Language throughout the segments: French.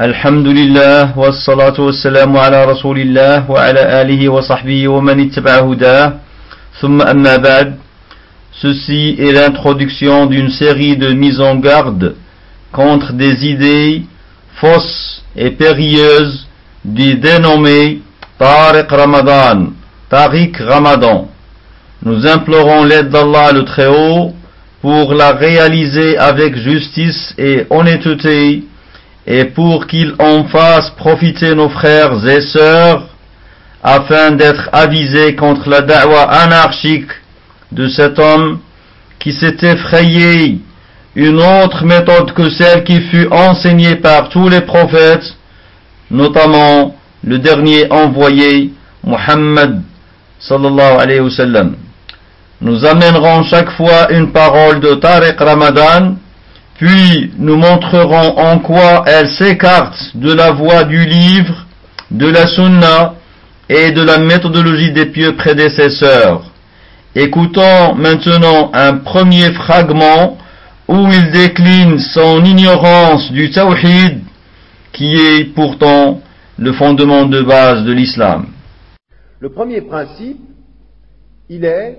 الحمد لله والصلاة والسلام على رسول الله وعلى آله وصحبه ومن اتبع هداه ثم أما بعد. Ceci est l'introduction d'une série de mises en garde contre des idées fausses et périlleuses du dénommé Tariq Ramadan. Nous implorons l'aide d'Allah le Très-Haut pour la réaliser avec justice et honnêteté et pour qu'il en fasse profiter nos frères et sœurs afin d'être avisés contre la da'wa anarchique de cet homme qui s'était frayé une autre méthode que celle qui fut enseignée par tous les prophètes, notamment le dernier envoyé, Muhammad sallallahu alayhi wa sallam. Nous amènerons chaque fois une parole de Tariq Ramadan, puis nous montrerons en quoi elle s'écarte de la voie du livre, de la sunna et de la méthodologie des pieux prédécesseurs. Écoutons maintenant un premier fragment où il décline son ignorance du tawhid, qui est pourtant le fondement de base de l'islam. Le premier principe, il est,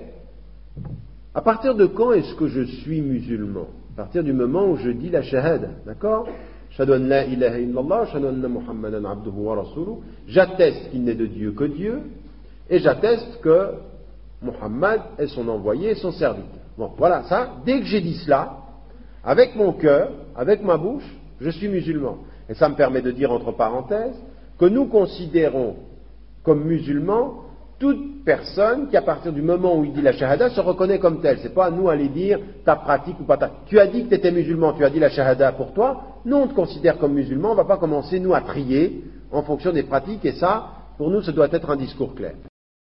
à partir de quand est-ce que je suis musulman? À partir du moment où je dis la shahada, d'accord? Ashhadu an la ilaha illallah, ashhadu anna Muhammadan abduhu wa rasuluh. J'atteste qu'il n'est de Dieu que Dieu, et j'atteste que Muhammad est son envoyé et son serviteur. Bon, voilà, ça, dès que j'ai dit cela, avec mon cœur, avec ma bouche, je suis musulman. Et ça me permet de dire entre parenthèses que nous considérons comme musulmans toute personne qui, à partir du moment où il dit la shahada, se reconnaît comme telle. C'est pas à nous aller dire ta pratique ou pas ta. Tu as dit que tu étais musulman, tu as dit la shahada pour toi. Nous, on te considère comme musulman. On va pas commencer, nous, à trier en fonction des pratiques. Et ça, pour nous, ça doit être un discours clair.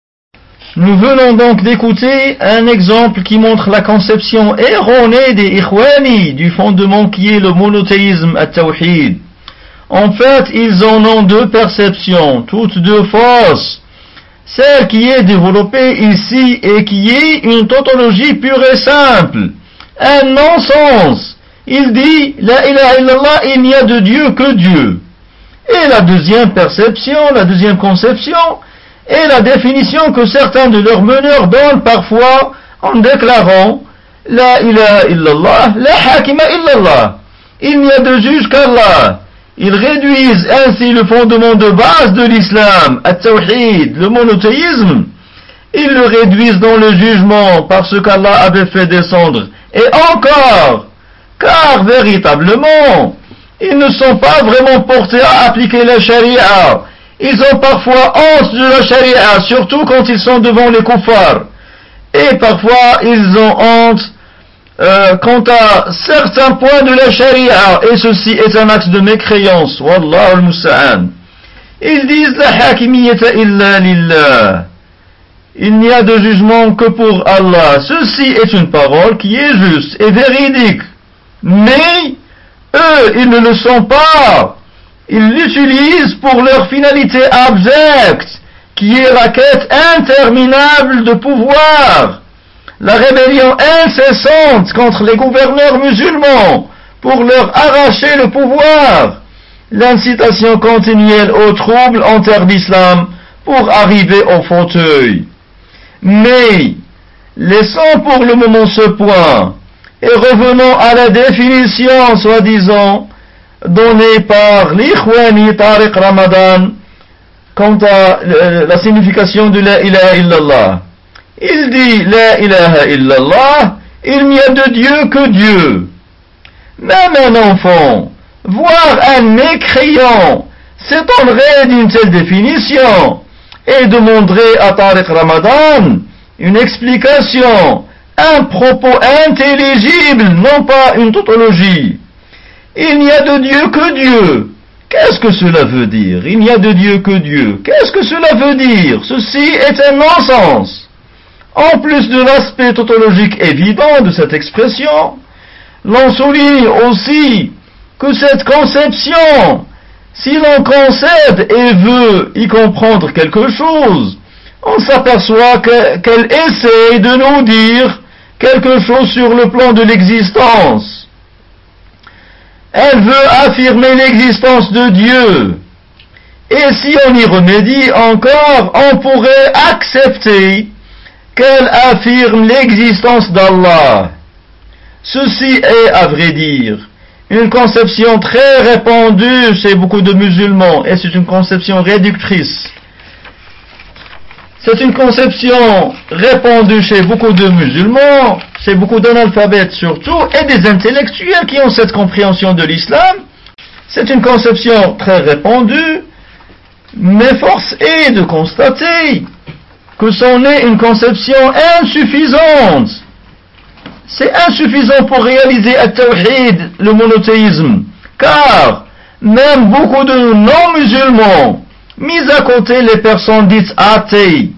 Nous venons donc d'écouter un exemple qui montre la conception erronée des Ikhwani du fondement qui est le monothéisme at-tawhid. En fait, ils en ont deux perceptions, toutes deux fausses. Celle qui est développée ici et qui est une tautologie pure et simple. Un non-sens. Il dit, la ilaha illallah, il n'y a de Dieu que Dieu. Et la deuxième perception, la deuxième conception, est la définition que certains de leurs meneurs donnent parfois en déclarant, la ilaha illallah, la hakima illallah. Il n'y a de juge qu'Allah. Ils réduisent ainsi le fondement de base de l'islam, at-tawhid, le monothéisme. Ils le réduisent dans le jugement parce qu'Allah avait fait descendre. Et encore, car véritablement, ils ne sont pas vraiment portés à appliquer la charia. Ils ont parfois honte de la charia, surtout quand ils sont devant les kuffars. Et parfois, ils ont honte quant à certains points de la charia, et ceci est un acte de mécréance. Wallahu al-musta'an. Ils disent la hakimiyyata illa lillah. Il n'y a de jugement que pour Allah. Ceci est une parole qui est juste et véridique. Mais eux, ils ne le sont pas. Ils l'utilisent pour leur finalité abjecte, qui est la quête interminable de pouvoir. La rébellion incessante contre les gouverneurs musulmans pour leur arracher le pouvoir, l'incitation continuelle au trouble en terre d'islam pour arriver au fauteuil. Mais, laissons pour le moment ce point et revenons à la définition soi-disant donnée par l'Ikhwani Tariq Ramadan quant à la signification de la ilaha illallah. Il dit, la ilaha illallah, il n'y a de Dieu que Dieu. Même un enfant, voire un mécréant, s'étonnerait d'une telle définition et demanderait à Tariq Ramadan une explication, un propos intelligible, non pas une tautologie. Il n'y a de Dieu que Dieu. Qu'est-ce que cela veut dire? Il n'y a de Dieu que Dieu. Qu'est-ce que cela veut dire? Ceci est un non-sens. En plus de l'aspect tautologique évident de cette expression, l'on souligne aussi que cette conception, si l'on concède et veut y comprendre quelque chose, on s'aperçoit qu'elle essaie de nous dire quelque chose sur le plan de l'existence. elle veut affirmer l'existence de Dieu. Et si on y remédie encore, on pourrait accepter qu'elle affirme l'existence d'Allah. Ceci est, à vrai dire, une conception très répandue chez beaucoup de musulmans, et c'est une conception réductrice. C'est une conception répandue chez beaucoup de musulmans, chez beaucoup d'analphabètes surtout, et des intellectuels qui ont cette compréhension de l'islam. C'est une conception très répandue, mais force est de constater que c'en est une conception insuffisante. C'est insuffisant pour réaliser at-tawhid, le monothéisme, car même beaucoup de non-musulmans, mis à côté les personnes dites athées,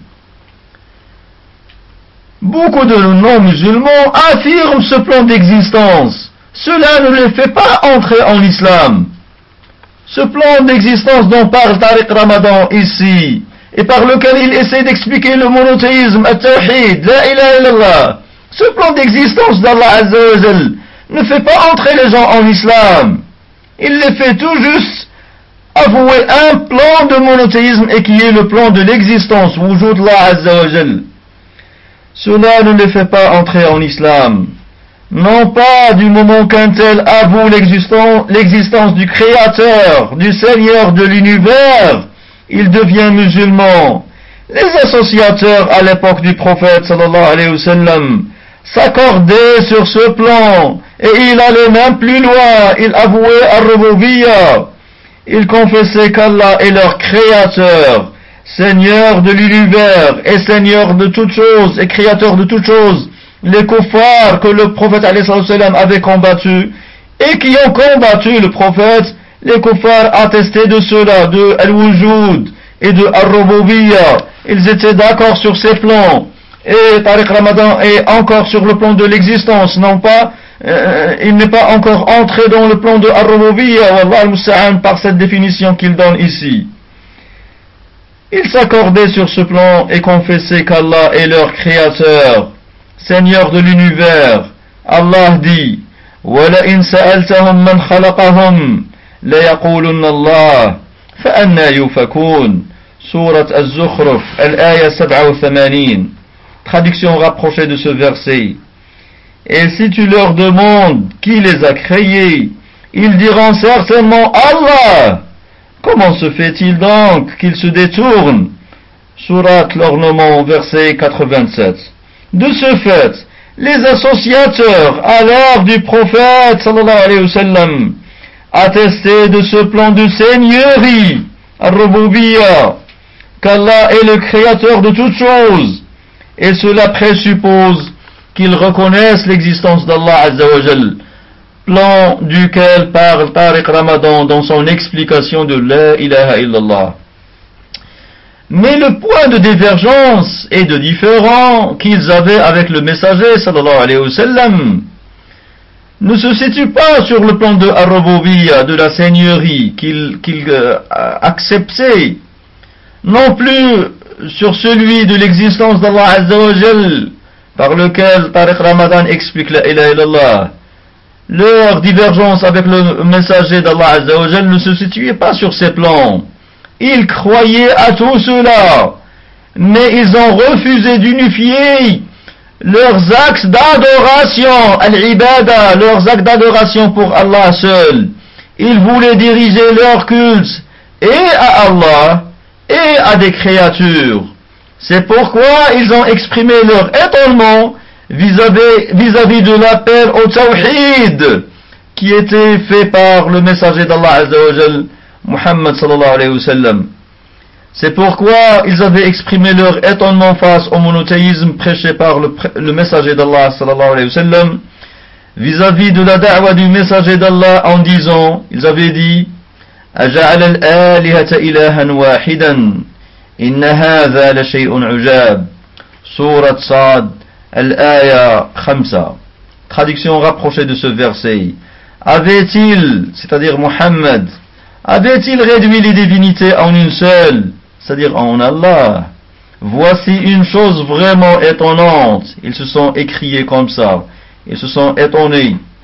beaucoup de non-musulmans affirment ce plan d'existence. Cela ne les fait pas entrer en islam. Ce plan d'existence dont parle Tariq Ramadan ici, et par lequel il essaie d'expliquer le monothéisme, at-tawhid, la ilaha illallah, ce plan d'existence d'Allah Azza wa Jal ne fait pas entrer les gens en islam. Il les fait tout juste avouer un plan de monothéisme et qui est le plan de l'existence, wujud Allah Azza wa Jal. Cela ne les fait pas entrer en islam. Non pas du moment qu'un tel avoue l'existence du Créateur, du Seigneur de l'univers, il devient musulman. Les associateurs à l'époque du prophète sallallahu alayhi wa sallam s'accordaient sur ce plan et il allait même plus loin, il avouait ar-rububiyyah. Ils confessaient qu'Allah est leur Créateur, Seigneur de l'univers et Seigneur de toutes choses et Créateur de toutes choses. Les kuffars que le prophète alayhi salam avait combattus et qui ont combattu le prophète, les kuffars attestaient de cela, de al-wujud et de ar-rububiyyah. Ils étaient d'accord sur ces plans. Et Tariq Ramadan est encore sur le plan de l'existence, non pas, il n'est pas encore entré dans le plan de ar-rububiyyah, wallah al-musta'an, par cette définition qu'il donne ici. Ils s'accordaient sur ce plan et confessaient qu'Allah est leur Créateur, Seigneur de l'univers. Allah dit, وَلَئِنْ سَأَلْتَهُمْ مَنْ خَلَقَهُمْ لَيَقُولُنَّ اللَّهُ فَأَنَّى يُؤْفَكُونَ. Sourate Az-Zukhruf, al-Aya 87. Traduction rapprochée de ce verset. Et si tu leur demandes qui les a créés, ils diront certainement Allah. Comment se fait-il donc qu'ils se détournent? Sourate l'ornement, verset 87. De ce fait, les associateurs à l'ère du prophète sallallahu alayhi wa sallam attestaient de ce plan de seigneurie, ar-rububiyyah, qu'Allah est le créateur de toutes choses, et cela présuppose qu'ils reconnaissent l'existence d'Allah Azza wa Jal, plan duquel parle Tariq Ramadan dans son explication de la ilaha illallah. Mais le point de divergence et de différent qu'ils avaient avec le messager sallallahu alayhi wa sallam ne se situe pas sur le plan de ar-rububiyyah, de la seigneurie qu'ils acceptaient, non plus sur celui de l'existence d'Allah Azza wa Jal, par lequel Tariq Ramadan explique la ilaha illallah. Leur divergence avec le messager d'Allah Azza wa Jal ne se situait pas sur ces plans. Ils croyaient à tout cela, mais ils ont refusé d'unifier leurs actes d'adoration, al-ibada, leurs actes d'adoration pour Allah seul. Ils voulaient diriger leur culte et à Allah et à des créatures. C'est pourquoi ils ont exprimé leur étonnement vis-à-vis de l'appel au tawhid qui était fait par le messager d'Allah Azza wa Jal, Muhammad sallallahu alayhi wa sallam. C'est pourquoi ils avaient exprimé leur étonnement face au monothéisme prêché par le messager d'Allah sallallahu alayhi wa sallam vis-à-vis de la da'wa du messager d'Allah en disant, ils avaient dit, أجعل الآلهة إلها واحدا إن هذا لشيء عجاب. Sourate Sad, al-Aya 5. Traduction rapprochée de ce verset. Avait-il, c'est-à-dire Muhammad, avait-il réduit les divinités en une seule, c'est-à-dire en Allah? Voici une chose vraiment étonnante. Ils se sont écriés comme ça. Ils se sont étonnés.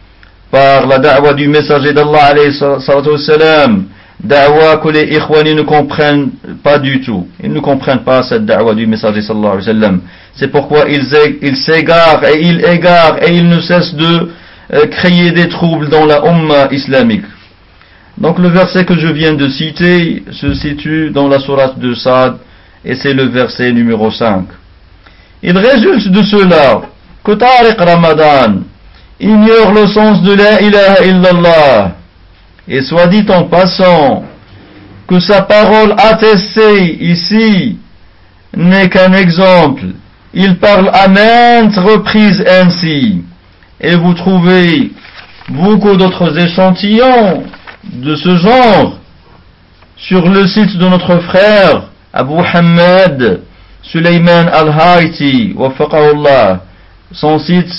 par la da'wa du messager d'Allah alayhi salatu wassalam, da'wa que les ikhwani ne comprennent pas du tout. Ils ne comprennent pas cette da'wa du messager sallallahu alayhi wa sallam. C'est pourquoi ils s'égarent et ils ne cessent de créer des troubles dans la Ummah islamique. Donc le verset que je viens de citer se situe dans la sourate de Sa'd et c'est le verset numéro 5. Il résulte de cela que Tariq Ramadan ignore le sens de la ilaha illallah. Et soit dit en passant que sa parole attestée ici n'est qu'un exemple. Il parle à maintes reprises ainsi. Et vous trouvez beaucoup d'autres échantillons de ce genre sur le site de notre frère Abu Hamad Suleiman Al-Haïti, wafaqahullah. Son site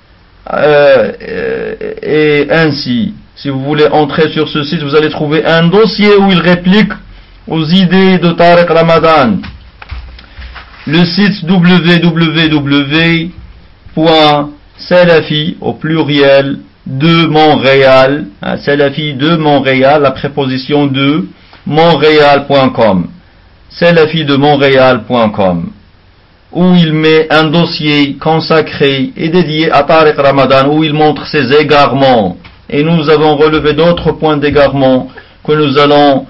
est ainsi. Si vous voulez entrer sur ce site, vous allez trouver un dossier où il réplique aux idées de Tariq Ramadan. Le site www.salafi au pluriel de Montréal, Salafi de Montréal, la préposition de Montréal.com, Salafi de Montréal.com, où il met un dossier consacré et dédié à Tariq Ramadan, où il montre ses égarements. Et nous avons relevé d'autres points d'égarement que nous allons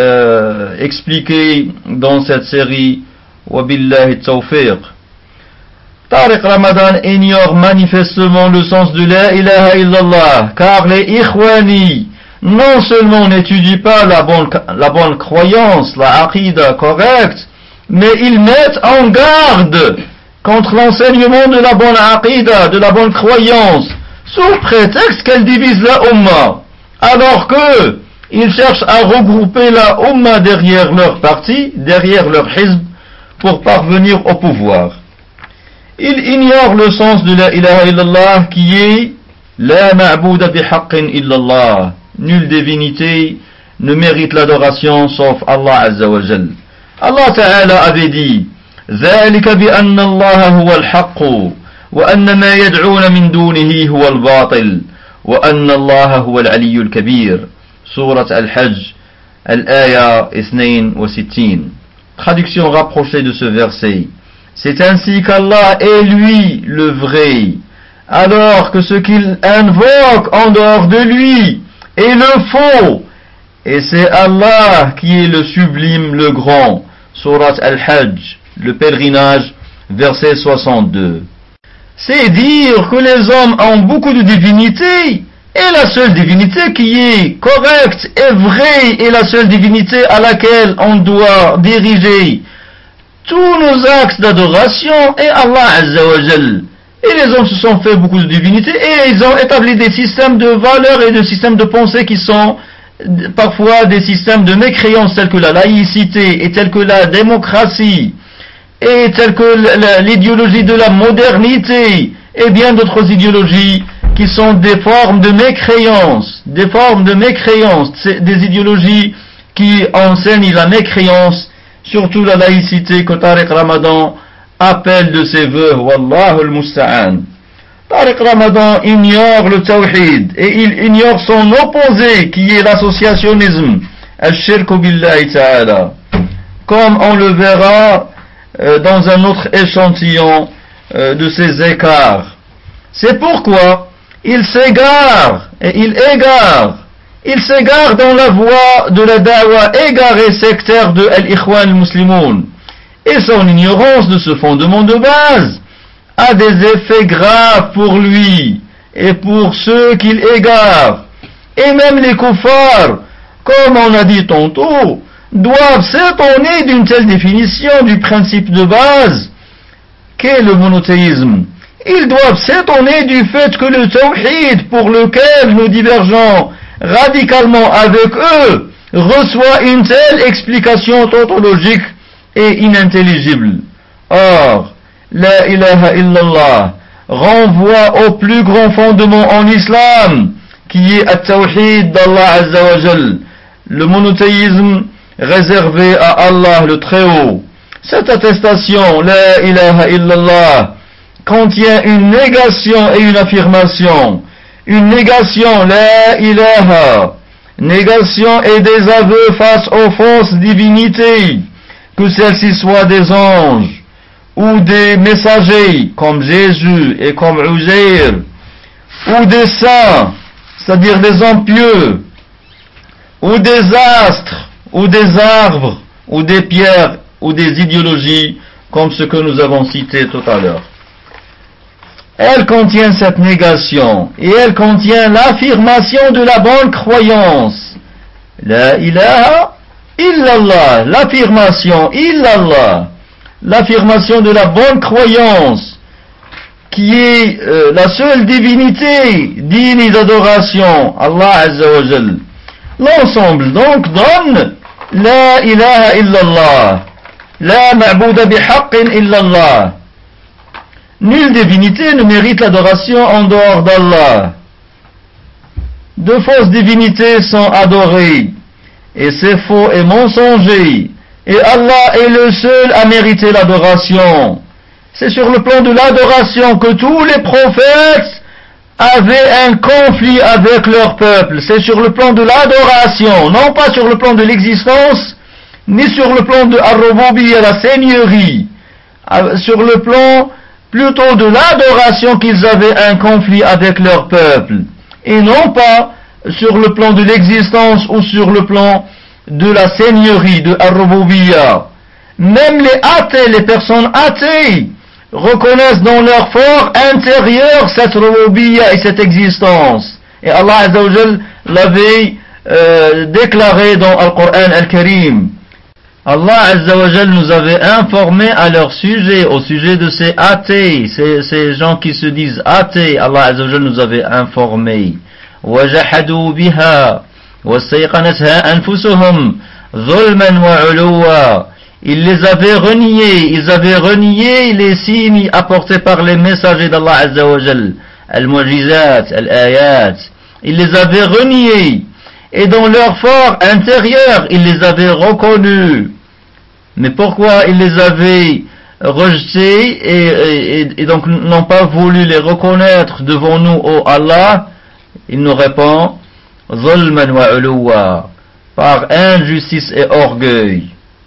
expliquer dans cette série. Wabillahi tawfiq. Tariq Ramadan ignore manifestement le sens de la ilaha illallah, car les ikhwani non seulement n'étudient pas la bonne croyance, la aqida correcte, mais ils mettent en garde contre l'enseignement de la bonne aqida, de la bonne croyance, sous prétexte qu'elle divise la Ummah, alors que ils cherchent à regrouper la Ummah derrière leur parti, derrière leur hizb, pour parvenir au pouvoir. Ils ignorent le sens de la ilaha illallah qui est la ma'bouda bihaqqin illallah. Nulle divinité ne mérite l'adoration sauf Allah Azza wa Jal. Allah Ta'ala avait dit ذلك بأن الله هو الحق وأن ما يدعون من دونه هو الباطل وأن الله هو العلي الكبير. Sourate Al-Hajj, Al-Aya 62. Traduction rapprochée de ce verset. C'est ainsi qu'Allah est lui le vrai, alors que ce qu'il invoque en dehors de lui est le faux. Et c'est Allah qui est le sublime, le grand. Sourate Al-Hajj, le pèlerinage, verset 62. C'est dire que les hommes ont beaucoup de divinités, et la seule divinité qui est correcte et vraie est la seule divinité à laquelle on doit diriger tous nos axes d'adoration est Allah Azza wa Jal. Et les hommes se sont fait beaucoup de divinités et ils ont établi des systèmes de valeurs et de systèmes de pensée qui sont parfois des systèmes de mécréance tels que la laïcité et tels que la démocratie et tels que l'idéologie de la modernité et bien d'autres idéologies qui sont des formes de mécréance, des idéologies qui enseignent la mécréance, surtout la laïcité que Tariq Ramadan appelle de ses voeux, Wallahu al-Musta'an. Tariq Ramadan ignore le tawhid et il ignore son opposé qui est l'associationnisme, al-shirku billahi ta'ala, comme on le verra dans un autre échantillon de ces écarts. C'est pourquoi il s'égare et il égare dans la voie de la da'wa égarée sectaire de Al-Ikhwan al-Muslimoun. Et son ignorance de ce fondement de base a des effets graves pour lui et pour ceux qu'il égare. Et même les kuffars, comme on a dit tantôt, doivent s'étonner d'une telle définition du principe de base qu'est le monothéisme. Ils doivent s'étonner du fait que le tawhid pour lequel nous divergeons radicalement avec eux reçoit une telle explication tautologique et inintelligible. Or, la ilaha illallah renvoie au plus grand fondement en islam qui est at-tawhid d'Allah Azza wa Jal, le monothéisme réservé à Allah le Très-Haut. Cette attestation, la ilaha illallah, contient une négation et une affirmation, une négation, la ilaha, négation et désaveu face aux fausses divinités, que celles-ci soient des anges, ou des messagers, comme Jésus et comme Uzair, ou des saints, c'est-à-dire des hommes pieux, ou des astres, ou des arbres, ou des pierres, ou des idéologies, comme ce que nous avons cité tout à l'heure. Elle contient cette négation, et elle contient l'affirmation de la bonne croyance. La ilaha illallah, l'affirmation illallah, l'affirmation de la bonne croyance, qui est la seule divinité digne d'adoration, Allah Azza wa Jal. L'ensemble donc donne la ilaha illallah, la ma'bouda bihaqqin illallah. Nulle divinité ne mérite l'adoration en dehors d'Allah. De fausses divinités sont adorées, et c'est faux et mensonger, et Allah est le seul à mériter l'adoration. C'est sur le plan de l'adoration que tous les prophètes avaient un conflit avec leur peuple. C'est sur le plan de l'adoration, non pas sur le plan de l'existence, ni sur le plan de Ar-Rububiyya, la seigneurie, sur le plan plutôt de l'adoration qu'ils avaient un conflit avec leur peuple, et non pas sur le plan de l'existence ou sur le plan de la seigneurie, de Ar-Rububiyya. Même les athées, les personnes athées, reconnaissent dans leur fort intérieur cette Rububiyya et cette existence. Et Allah Azza wa Jal l'avait déclaré dans Al-Qur'an Al-Karim. Allah Azza wa Jal nous avait informé à leur sujet, au sujet de ces athées, ces gens qui se disent athées. Allah Azza wa Jal nous avait informé. وَجَحَدُوا بِهَا وَاسْتَيْقَنَتْهَا أَنفُسُهُمْ ظُلْمًا وَعُلُوًّا. Ils les avaient reniés, ils avaient renié les signes apportés par les messagers d'Allah Azza wa Jal, al-mu'jizat, al-ayat. Ils les avaient reniés, et dans leur fort intérieur, ils les avaient reconnus. Mais pourquoi ils les avaient rejetés et donc n'ont pas voulu les reconnaître devant nous, ô Allah? Il nous répond, Zulman wa uluwa, par injustice et orgueil.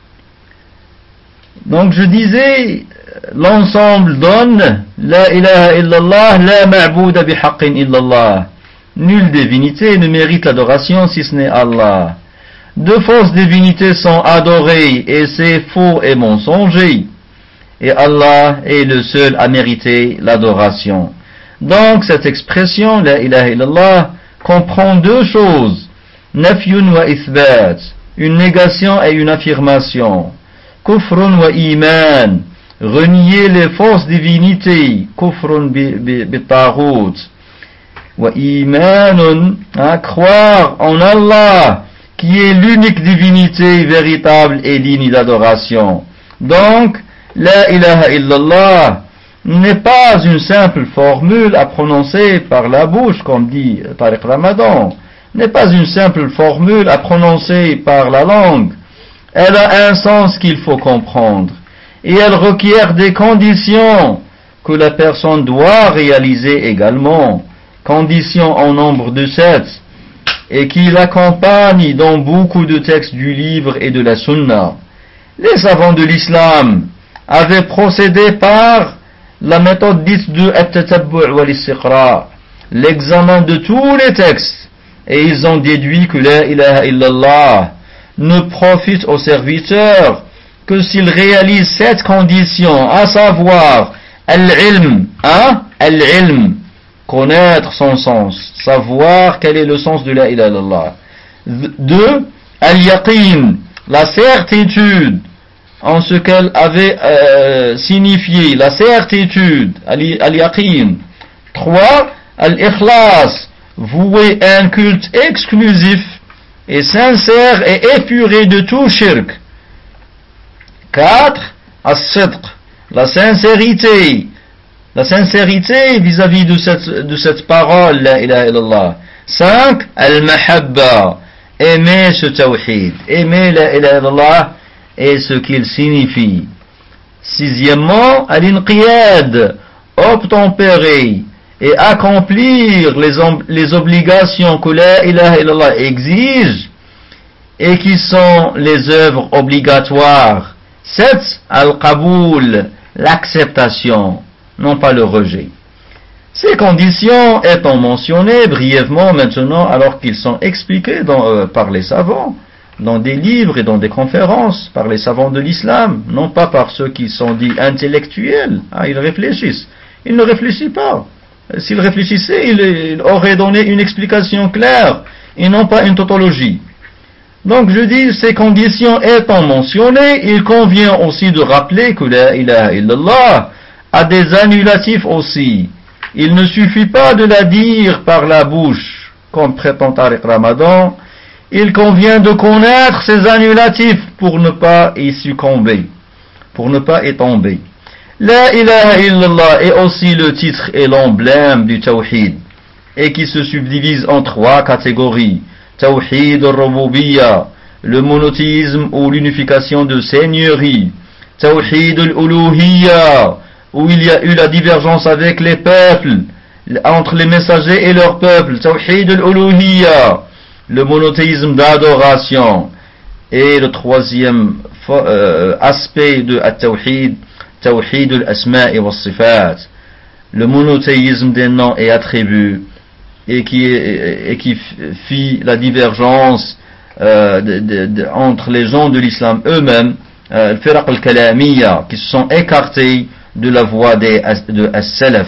Donc je disais, l'ensemble donne la ilaha illallah, la ma'bouda bihaqqin illallah. Nulle divinité ne mérite l'adoration si ce n'est Allah. De fausses divinités sont adorées et c'est faux et mensonger. Et Allah est le seul à mériter l'adoration. Donc cette expression, la ilaha illallah, comprend deux choses. Nafyun wa ithbat, une négation et une affirmation. Kufrun wa iman, renier les fausses divinités. Kufrun bi taghut. Wa imanun, croire en Allah, qui est l'unique divinité véritable et digne d'adoration. Donc, la ilaha illallah n'est pas une simple formule à prononcer par la bouche, comme dit Tariq Ramadan, n'est pas une simple formule à prononcer par la langue. Elle a un sens qu'il faut comprendre, et elle requiert des conditions que la personne doit réaliser également, conditions en nombre de 7, et qui l'accompagnent dans beaucoup de textes du livre et de la sunna. Les savants de l'islam avaient procédé par la méthode dite de at-tatabbu' wal-istiqra', l'examen de tous les textes, et ils ont déduit que la ilaha illallah ne profite aux serviteurs que s'ils réalisent cette condition, à savoir al-ilm, al-ilm, connaître son sens, savoir quel est le sens de la ilaha illallah. 2, al-yaqin, la certitude en ce qu'elle avait signifié, la certitude, al-yaqin. 3, al-ikhlas, vouer un culte exclusif et sincère et épuré de tout shirk. 4, as-sidq, la sincérité vis-à-vis de cette parole, la ilaha illallah. 5, al-mahabba, aimer ce tawhid, aimer la ilaha illallah et ce qu'il signifie. 6, al-inqiyad, obtempérer et accomplir les obligations que la ilaha illallah exige et qui sont les œuvres obligatoires. C'est al-qaboul, l'acceptation, non pas le rejet. Ces conditions étant mentionnées brièvement maintenant alors qu'ils sont expliqués par les savants, dans des livres et dans des conférences, par les savants de l'islam, non pas par ceux qui sont dits intellectuels. Ils réfléchissent. Ils ne réfléchissent pas. S'ils réfléchissaient, ils auraient donné une explication claire et non pas une tautologie. Donc je dis, ces conditions étant mentionnées, il convient aussi de rappeler que la ilaha illallah a des annulatifs aussi. Il ne suffit pas de la dire par la bouche, comme prétend Tariq Ramadan. Il convient de connaître ces annulatifs pour ne pas y succomber, pour ne pas y tomber. La ilaha illallah est aussi le titre et l'emblème du tawhid, et qui se subdivise en 3 catégories. Tawhid al-Rububiyya, le monothéisme ou l'unification de seigneurie. Tawhid al-Uluhiyya, où il y a eu la divergence avec les peuples, entre les messagers et leurs peuples. Tawhid al-Uluhiyya, le monothéisme d'adoration. Et le 3e aspect de at-Tawhid, Tawhid al-Asma'i was-Sifat, le monothéisme des noms et attributs, et qui fit la divergence entre les gens de l'islam eux-mêmes, al-Firaq al-Kalamiyya, qui se sont écartés de la voie de as-Salaf,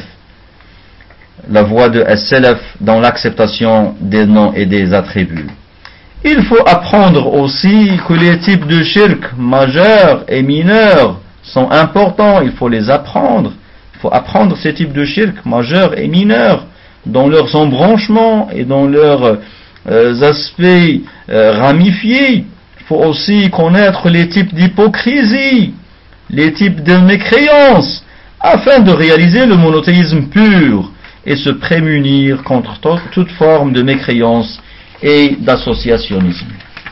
la voie de as-Salaf dans l'acceptation des noms et des attributs. Il faut apprendre aussi que les types de shirk majeurs et mineurs sont importants, il faut les apprendre. Il faut apprendre ces types de shirk majeurs et mineurs dans leurs embranchements et dans leurs aspects ramifiés. Il faut aussi connaître les types d'hypocrisie, les types de mécréance, afin de réaliser le monothéisme pur et se prémunir contre toute forme de mécréance et d'associationnisme.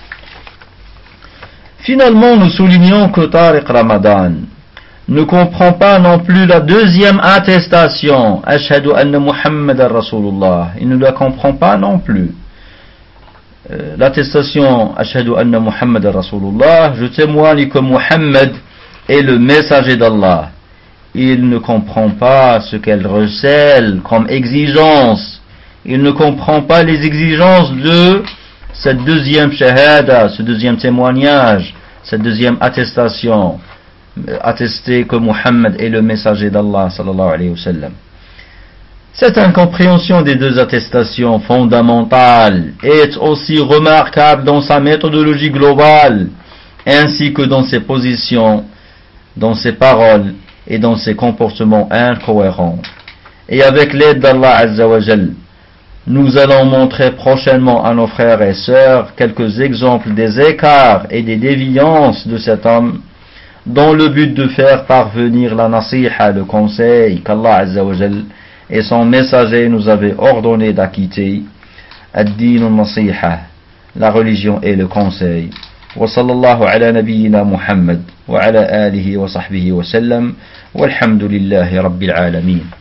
Finalement, nous soulignons que Tariq Ramadan ne comprend pas non plus la 2e attestation, Ashhadu anna Muhammadan Rasulullah. Il ne la comprend pas non plus. L'attestation Ashhadu anna Muhammadan Rasulullah, je témoigne que Muhammad est le messager d'Allah. Il ne comprend pas ce qu'elle recèle comme exigence. Il ne comprend pas les exigences de cette 2e shahada, ce 2e témoignage, cette 2e attestation, attester que Muhammad est le messager d'Allah sallallahu alayhi wa sallam. Cette incompréhension des 2 attestations fondamentales est aussi remarquable dans sa méthodologie globale, ainsi que dans ses positions, dans ses paroles et dans ses comportements incohérents. Et avec l'aide d'Allah Azza wa Jal, nous allons montrer prochainement à nos frères et sœurs quelques exemples des écarts et des déviances de cet homme, dans le but de faire parvenir la nasiha, le conseil qu'Allah Azza wa Jal et son messager nous avaient ordonné d'acquitter. Ad-din al-nasiha, la religion et le conseil. Wa sallallahu ala nabiyyina Muhammad wa ala alihi wa sahbihi wa sallam, walhamdulillahi rabbil alamin.